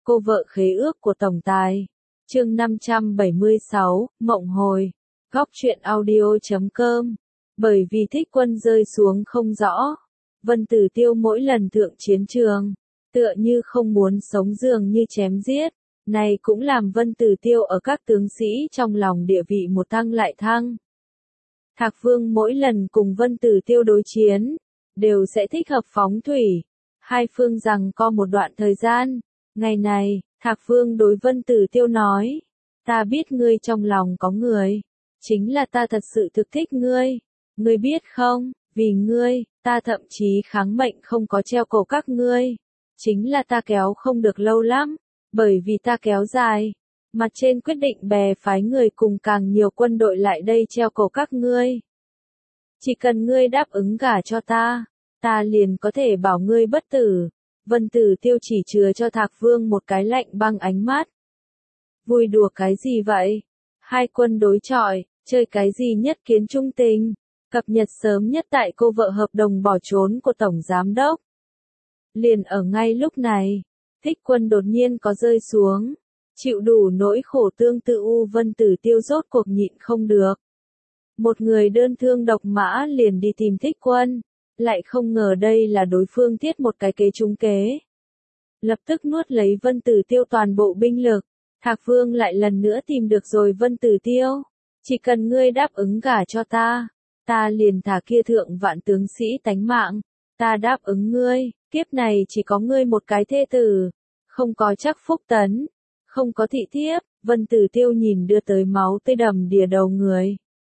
Cô vợ khế ước của tổng tài. Chương 576, Mộng hồi. Góc truyện audio.com. Bởi vì Thích Quân rơi xuống không rõ, Vân Tử Tiêu mỗi lần thượng chiến trường, tựa như không muốn sống dường như chém giết. Này cũng làm Vân Tử Tiêu ở các tướng sĩ trong lòng địa vị một thăng lại thăng. Thạc Vương mỗi lần cùng Vân Tử Tiêu đối chiến, đều sẽ thích hợp phóng thủy. Hai phương rằng có một đoạn thời gian. Ngày này, Thạc Vương đối Vân Tử Tiêu nói, ta biết ngươi trong lòng có người, chính là ta thật sự thực thích ngươi. Ngươi biết không, vì ngươi, ta thậm chí kháng mệnh không có treo cổ các ngươi. Chính là ta kéo không được lâu lắm, bởi vì ta kéo dài. Mặt trên quyết định bè phái người cùng càng nhiều quân đội lại đây treo cổ các ngươi. Chỉ cần ngươi đáp ứng gả cho ta, ta liền có thể bảo ngươi bất tử. Vân Tử Tiêu chỉ chừa cho Thạc Vương một cái lạnh băng ánh mắt. Vui đùa cái gì vậy? Hai quân đối chọi, chơi cái gì nhất kiến trung tình? Cập nhật sớm nhất tại cô vợ hợp đồng bỏ trốn của Tổng Giám Đốc. Liền ở ngay lúc này, Thích Quân đột nhiên có rơi xuống. Chịu đủ nỗi khổ tương tự Vân Tử Tiêu rốt cuộc nhịn không được. Một người đơn thương độc mã liền đi tìm Thích Quân. Lại không ngờ đây là đối phương thiết một cái kế trúng kế. Lập tức nuốt lấy Vân Tử Tiêu toàn bộ binh lực. Thạc Vương lại lần nữa tìm được rồi Vân Tử Tiêu. Chỉ cần ngươi đáp ứng gả cho ta, ta liền thả kia thượng vạn tướng sĩ tánh mạng. Ta đáp ứng ngươi, kiếp này chỉ có ngươi một cái thê tử. Không có chắc phúc tấn, không có thị thiếp. Vân Tử Tiêu nhìn đưa tới máu tươi đầm đìa đầu người.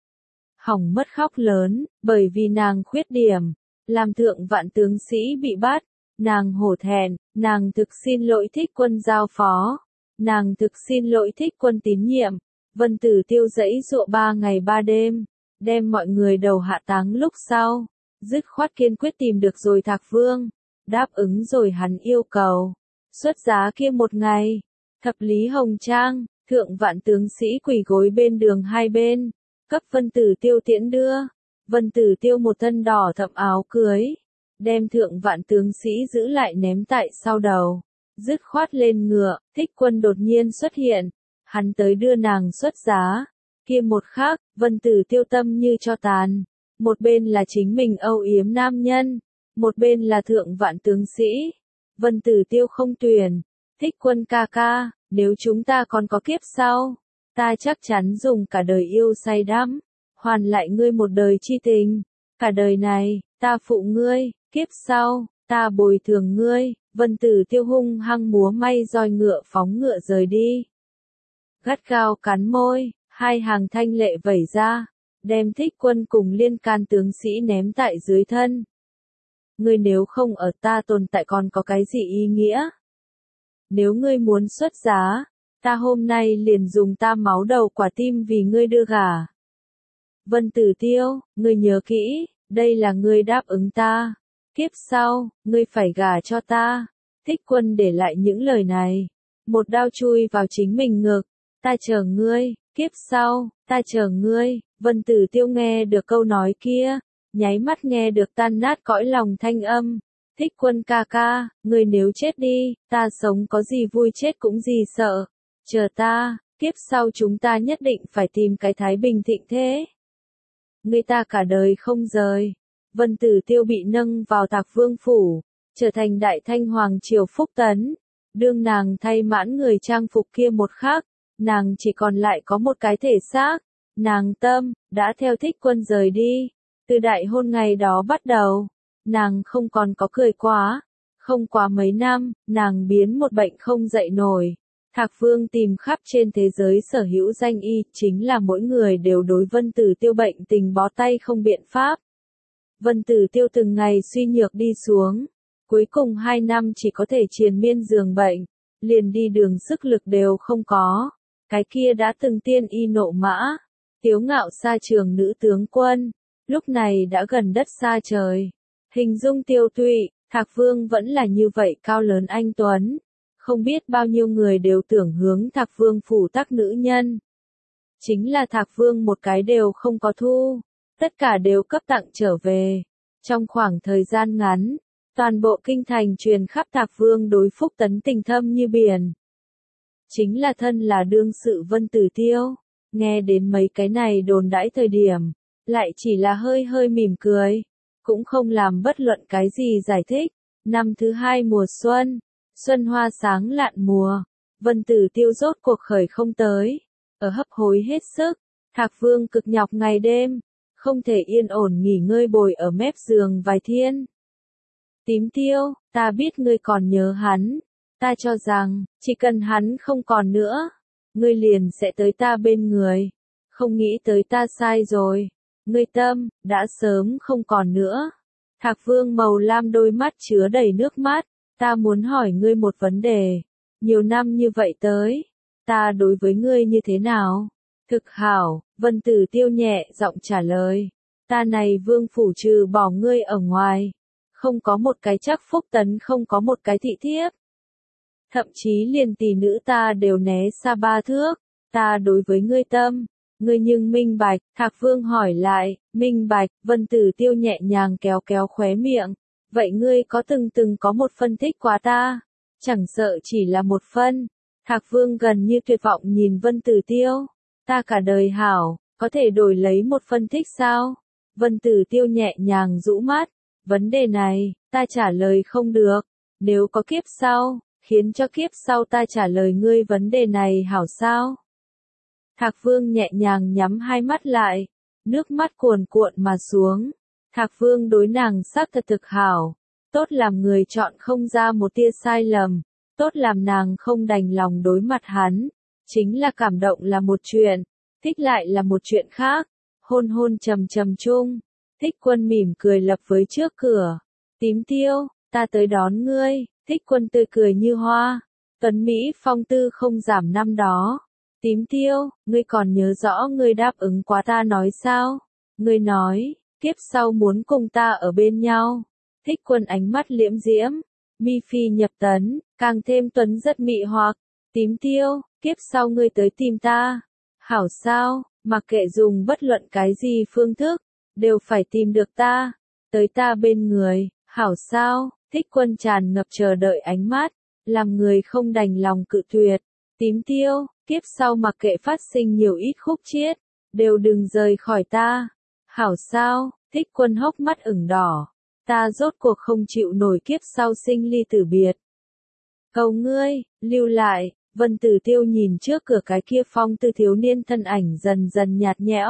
Hỏng mất khóc lớn, bởi vì nàng khuyết điểm. Làm thượng vạn tướng sĩ bị bắt, nàng hổ thẹn, nàng thực xin lỗi Thích Quân giao phó, nàng thực xin lỗi Thích Quân tín nhiệm. Vân Tử Tiêu giãy giụa 3 ngày 3 đêm, đem mọi người đầu hạ táng lúc sau, dứt khoát kiên quyết tìm được rồi Thạc Vương, đáp ứng rồi hắn yêu cầu. Xuất giá kia một ngày, thập lý hồng trang, thượng vạn tướng sĩ quỳ gối bên đường hai bên, cấp Vân Tử Tiêu tiễn đưa. Vân Tử Tiêu một thân đỏ thẫm áo cưới, đem thượng vạn tướng sĩ giữ lại ném tại sau đầu, dứt khoát lên ngựa. Thích Quân đột nhiên xuất hiện, hắn tới đưa nàng xuất giá. Kia một khắc, Vân Tử Tiêu tâm như cho tàn, một bên là chính mình âu yếm nam nhân, một bên là thượng vạn tướng sĩ. Vân Tử Tiêu không tuyển, Thích Quân ca ca, nếu chúng ta còn có kiếp sau, ta chắc chắn dùng cả đời yêu say đắm, hoàn lại ngươi một đời chi tình. Cả đời này, ta phụ ngươi, kiếp sau, ta bồi thường ngươi. Vân Tử Tiêu hung hăng múa may roi ngựa phóng ngựa rời đi. Gắt gao cắn môi, hai hàng thanh lệ vẩy ra, đem Thích Quân cùng liên can tướng sĩ ném tại dưới thân. Ngươi nếu không ở ta tồn tại còn có cái gì ý nghĩa? Nếu ngươi muốn xuất giá, ta hôm nay liền dùng ta máu đầu quả tim vì ngươi đưa gả. Vân Tử Tiêu, ngươi nhớ kỹ, đây là ngươi đáp ứng ta. Kiếp sau, ngươi phải gả cho ta. Thích Quân để lại những lời này. Một đao chui vào chính mình ngực. Ta chờ ngươi, kiếp sau, ta chờ ngươi. Vân Tử Tiêu nghe được câu nói kia, nháy mắt nghe được tan nát cõi lòng thanh âm. Thích Quân ca ca, ngươi nếu chết đi, ta sống có gì vui chết cũng gì sợ. Chờ ta, kiếp sau chúng ta nhất định phải tìm cái thái bình thịnh thế. Người ta cả đời không rời. Vân Tử Tiêu bị nâng vào Thạc Vương phủ, trở thành đại thanh hoàng triều phúc tấn. Đương nàng thay mãn người trang phục kia một khắc, nàng chỉ còn lại có một cái thể xác. Nàng tâm, đã theo Thích Quân rời đi. Từ đại hôn ngày đó bắt đầu, nàng không còn có cười quá. Không quá mấy năm, nàng biến một bệnh không dậy nổi. Thạc Vương tìm khắp trên thế giới sở hữu danh y, chính là mỗi người đều đối Vân Tử Tiêu bệnh tình bó tay không biện pháp. Vân Tử Tiêu từng ngày suy nhược đi xuống, cuối cùng 2 năm chỉ có thể triền miên giường bệnh, liền đi đường sức lực đều không có. Cái kia đã từng tiên y nộ mã, tiếu ngạo xa trường nữ tướng quân, lúc này đã gần đất xa trời. Hình dung tiêu tụy, Thạc Vương vẫn là như vậy cao lớn anh tuấn. Không biết bao nhiêu người đều tưởng hướng Thạc Vương phủ tác nữ nhân. Chính là Thạc Vương một cái đều không có thu, tất cả đều cấp tặng trở về. Trong khoảng thời gian ngắn, Toàn bộ kinh thành truyền khắp Thạc Vương đối Phúc Tấn tình thâm như biển. Chính là thân là đương sự Vân Tử Tiêu, nghe đến mấy cái này đồn đãi thời điểm, lại chỉ là hơi hơi mỉm cười, cũng không làm bất luận cái gì giải thích. Năm thứ 2 mùa xuân, xuân hoa sáng lạn mùa, Vân Tử Tiêu rốt cuộc khởi không tới, ở hấp hối hết sức, Thạc Vương cực nhọc ngày đêm, không thể yên ổn nghỉ ngơi bồi ở mép giường vài thiên. Tím Tiêu, ta biết ngươi còn nhớ hắn, ta cho rằng, chỉ cần hắn không còn nữa, ngươi liền sẽ tới ta bên người, không nghĩ tới ta sai rồi, ngươi tâm, đã sớm không còn nữa. Thạc Vương màu lam đôi mắt chứa đầy nước mắt, ta muốn hỏi ngươi một vấn đề, nhiều năm như vậy tới, ta đối với ngươi như thế nào? Thực hảo, Vân Tử Tiêu nhẹ giọng trả lời, ta này vương phủ trừ bỏ ngươi ở ngoài, không có một cái chắc Phúc Tấn, không có một cái thị thiếp. Thậm chí liền tỷ nữ ta đều né xa 3 thước, ta đối với ngươi tâm, ngươi nhưng minh bạch. Thạc Vương hỏi lại, minh bạch. Vân Tử Tiêu nhẹ nhàng kéo kéo khóe miệng, vậy ngươi có từng có một phân thích quá ta, chẳng sợ chỉ là một phân. Thạc Vương gần như tuyệt vọng nhìn Vân Tử Tiêu, ta cả đời hảo, có thể đổi lấy một phân thích sao? Vân Tử Tiêu nhẹ nhàng rũ mắt, vấn đề này, ta trả lời không được, nếu có kiếp sau, khiến cho kiếp sau ta trả lời ngươi vấn đề này hảo sao? Thạc Vương nhẹ nhàng nhắm hai mắt lại, nước mắt cuồn cuộn mà xuống. Thạc Vương đối nàng xác thật thực hảo, tốt làm người chọn không ra một tia sai lầm, tốt làm nàng không đành lòng đối mặt hắn. Chính là cảm động là một chuyện, thích lại là một chuyện khác. Hôn hôn trầm trầm chung, Thích Quân mỉm cười lập với trước cửa. Tím Tiêu, ta tới đón ngươi. Thích Quân tươi cười như hoa, tuấn Mỹ phong tư không giảm năm đó. Tím Tiêu, ngươi còn nhớ rõ ngươi đáp ứng quá ta nói sao? Ngươi nói, kiếp sau muốn cùng ta ở bên nhau. Thích Quân ánh mắt liễm diễm, mi phi nhập tấn, càng thêm tuấn rất mị hoặc. Tím Tiêu, kiếp sau ngươi tới tìm ta. Hảo sao, mặc kệ dùng bất luận cái gì phương thức, đều phải tìm được ta, tới ta bên người. Hảo sao? Thích Quân tràn ngập chờ đợi ánh mắt, làm người không đành lòng cự tuyệt. Tím Tiêu, kiếp sau mặc kệ phát sinh nhiều ít khúc chiết, đều đừng rời khỏi ta. Hảo sao? Thích Quân hốc mắt ửng đỏ, ta rốt cuộc không chịu nổi kiếp sau sinh ly tử biệt. Cầu ngươi, lưu lại. Vân Tử Tiêu nhìn trước cửa cái kia phong tư thiếu niên thân ảnh dần dần nhạt nhẽo.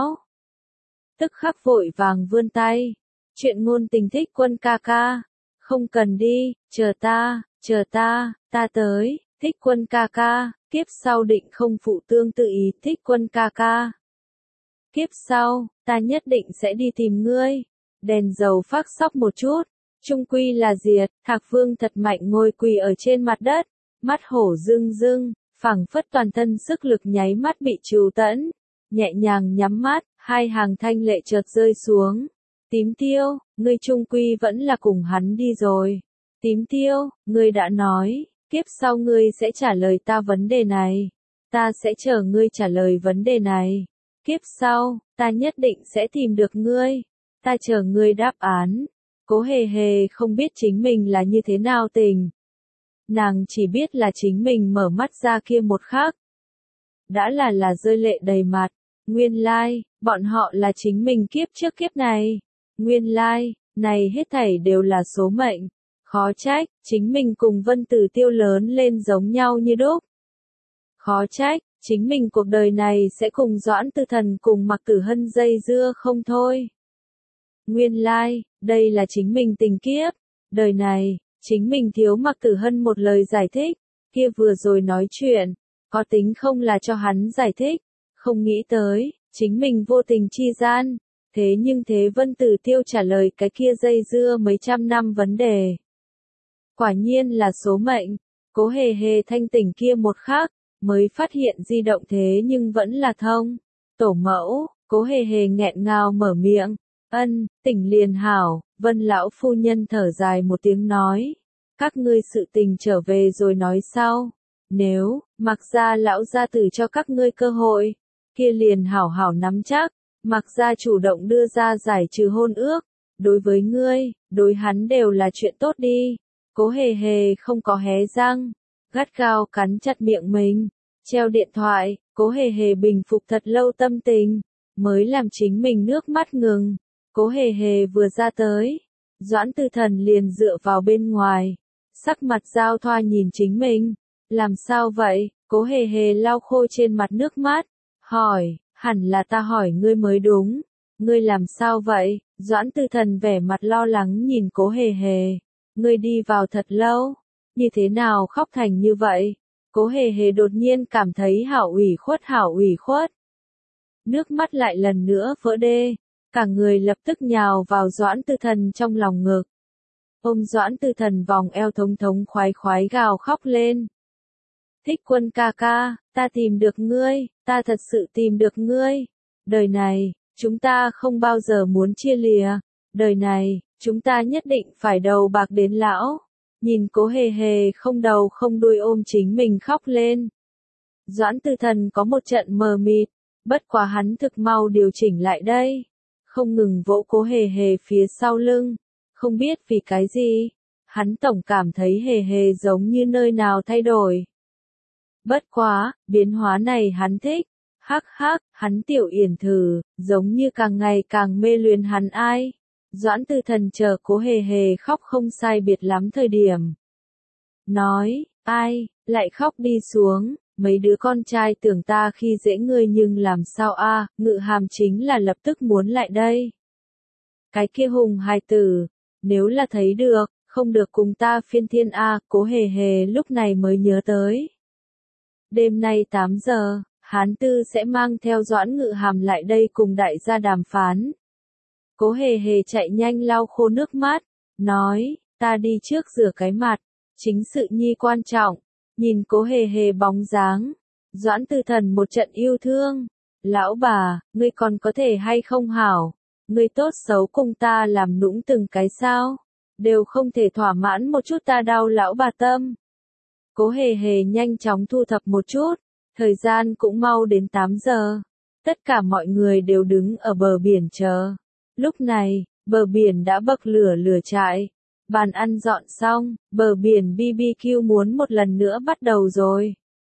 Tức khắc vội vàng vươn tay. Chuyện ngôn tình Thích Quân ca ca. Không cần đi, chờ ta, ta tới. Thích Quân ca ca, kiếp sau định không phụ tương tự ý. Thích Quân ca ca. Kiếp sau, ta nhất định sẽ đi tìm ngươi. Đèn dầu phác sóc một chút. Trung quy là diệt. Thạc Vương thật mạnh ngồi quỳ ở trên mặt đất. Mắt hổ rưng rưng, phảng phất toàn thân sức lực nháy mắt bị trù tẫn. Nhẹ nhàng nhắm mắt, hai hàng thanh lệ chợt rơi xuống. Tím Tiêu, ngươi trung quy vẫn là cùng hắn đi rồi. Tím Tiêu, ngươi đã nói, kiếp sau ngươi sẽ trả lời ta vấn đề này. Ta sẽ chờ ngươi trả lời vấn đề này. Kiếp sau, ta nhất định sẽ tìm được ngươi. Ta chờ ngươi đáp án. Cố Hề Hề không biết chính mình là như thế nào tình. Nàng chỉ biết là chính mình mở mắt ra kia một khắc. Đã là rơi lệ đầy mặt. Nguyên lai, bọn họ là chính mình kiếp trước kiếp này. Nguyên lai, này hết thảy đều là số mệnh. Khó trách, chính mình cùng Vân Tử Tiêu lớn lên giống nhau như đúc. Khó trách, chính mình cuộc đời này sẽ cùng Doãn Tư Thần cùng Mạc Tử Hân dây dưa không thôi. Nguyên lai, đây là chính mình tình kiếp. Đời này, chính mình thiếu Mạc Tử Hân một lời giải thích. Kia vừa rồi nói chuyện, có tính không là cho hắn giải thích. Không nghĩ tới, chính mình vô tình chi gian. Thế nhưng Vân Tử Tiêu trả lời cái kia dây dưa mấy trăm năm vấn đề. Quả nhiên là số mệnh. Cố Hề Hề thanh tỉnh kia một khắc, mới phát hiện di động thế nhưng vẫn là thông. Tổ mẫu, Cố Hề Hề nghẹn ngào mở miệng. Ân, tỉnh liền hảo. Vân lão phu nhân thở dài một tiếng nói. Các ngươi sự tình trở về rồi nói sau. Nếu, Mạc gia lão gia tử cho các ngươi cơ hội, kia liền hảo hảo nắm chắc. Mạc gia chủ động đưa ra giải trừ hôn ước, đối với ngươi, đối hắn đều là chuyện tốt đi. Cố hề hề không có hé răng, gắt gao cắn chặt miệng mình, treo điện thoại, cố hề hề bình phục thật lâu tâm tình, mới làm chính mình nước mắt ngừng. Cố hề hề vừa ra tới, Doãn Tư Thần liền dựa vào bên ngoài, sắc mặt giao thoa nhìn chính mình. Làm sao vậy? Cố hề hề lau khô trên mặt nước mắt, hỏi, hẳn là ta hỏi ngươi mới đúng. Ngươi làm sao vậy? Doãn Tư Thần vẻ mặt lo lắng nhìn cố hề hề. Ngươi đi vào thật lâu, như thế nào khóc thành như vậy? Cố hề hề đột nhiên cảm thấy hảo ủy khuất. Nước mắt lại lần nữa vỡ đê, cả người lập tức nhào vào Doãn Tư Thần trong lòng ngực. Ôm Doãn Tư Thần vòng eo thống thống khoái khoái gào khóc lên. Thích Quân ca ca, ta tìm được ngươi, ta thật sự tìm được ngươi. Đời này, chúng ta không bao giờ muốn chia lìa. Đời này, chúng ta nhất định phải đầu bạc đến lão. Nhìn cố hề hề không đầu không đuôi ôm chính mình khóc lên. Doãn Tư Thần có một trận mờ mịt, bất quá hắn thực mau điều chỉnh lại đây. Không ngừng vỗ cố hề hề phía sau lưng. Không biết vì cái gì, hắn tổng cảm thấy hề hề giống như nơi nào thay đổi. Bất quá, biến hóa này hắn thích. Hắc hắc, hắn tiểu yển thử, giống như càng ngày càng mê luyến hắn ai. Doãn Tư Thần chờ cố hề hề khóc không sai biệt lắm thời điểm. Nói, ai, lại khóc đi xuống, mấy đứa con trai tưởng ta khi dễ ngươi nhưng làm sao a? Ngự hàm chính là lập tức muốn lại đây. Cái kia hùng hài tử, nếu là thấy được, không được cùng ta phiên thiên a, cố hề hề lúc này mới nhớ tới. Đêm nay 8 giờ, Hán Tư sẽ mang theo Doãn Ngự Hàm lại đây cùng đại gia đàm phán. Cố hề hề chạy nhanh lau khô nước mắt, nói, ta đi trước rửa cái mặt, chính sự nhi quan trọng. Nhìn cố hề hề bóng dáng, Doãn Tư Thần một trận yêu thương. Lão bà, ngươi còn có thể hay không hảo? Ngươi tốt xấu cùng ta làm nũng từng cái sao? Đều không thể thỏa mãn một chút ta đau lão bà tâm. Cố hề hề nhanh chóng thu thập một chút, thời gian cũng mau đến 8 giờ. Tất cả mọi người đều đứng ở bờ biển chờ. Lúc này, bờ biển đã bậc lửa trại. Bàn ăn dọn xong, bờ biển BBQ muốn một lần nữa bắt đầu rồi.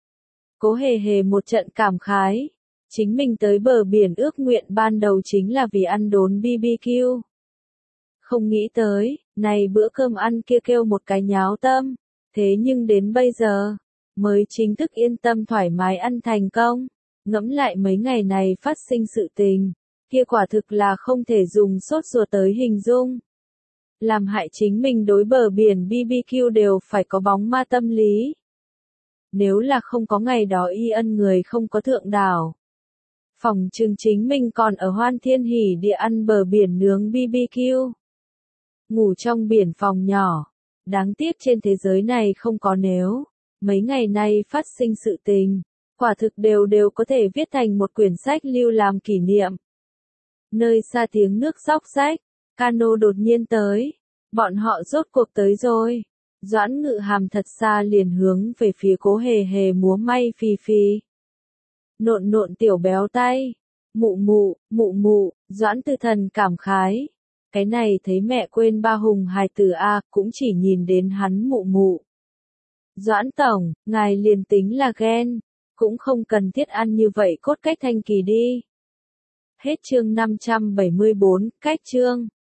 Cố hề hề một trận cảm khái. Chính mình tới bờ biển ước nguyện ban đầu chính là vì ăn đốn BBQ. Không nghĩ tới, này bữa cơm ăn kia kêu một cái nháo tâm. Thế nhưng đến bây giờ, mới chính thức yên tâm thoải mái ăn thành công. Ngẫm lại mấy ngày này phát sinh sự tình, kia quả thực là không thể dùng sốt ruột tới hình dung. Làm hại chính mình đối bờ biển BBQ đều phải có bóng ma tâm lý. Nếu là không có ngày đó y ân người không có thượng đảo. Phòng trừng chính mình còn ở Hoan Thiên Hỷ địa ăn bờ biển nướng BBQ. Ngủ trong biển phòng nhỏ. Đáng tiếc trên thế giới này không có nếu. Mấy ngày nay phát sinh sự tình. Quả thực đều có thể viết thành một quyển sách lưu làm kỷ niệm. Nơi xa tiếng nước róc rách. Cano đột nhiên tới. Bọn họ rốt cuộc tới rồi. Doãn Ngự Hàm thật xa liền hướng về phía cố hề hề múa may phì phì. Nộn tiểu béo tay. Mụ mụ, Doãn Tư Thần cảm khái. Cái này thấy mẹ quên ba hùng hài tử a, cũng chỉ nhìn đến hắn mụ. Doãn tổng, ngài liền tính là ghen, cũng không cần thiết ăn như vậy cốt cách thanh kỳ đi. Hết chương 574, cách chương.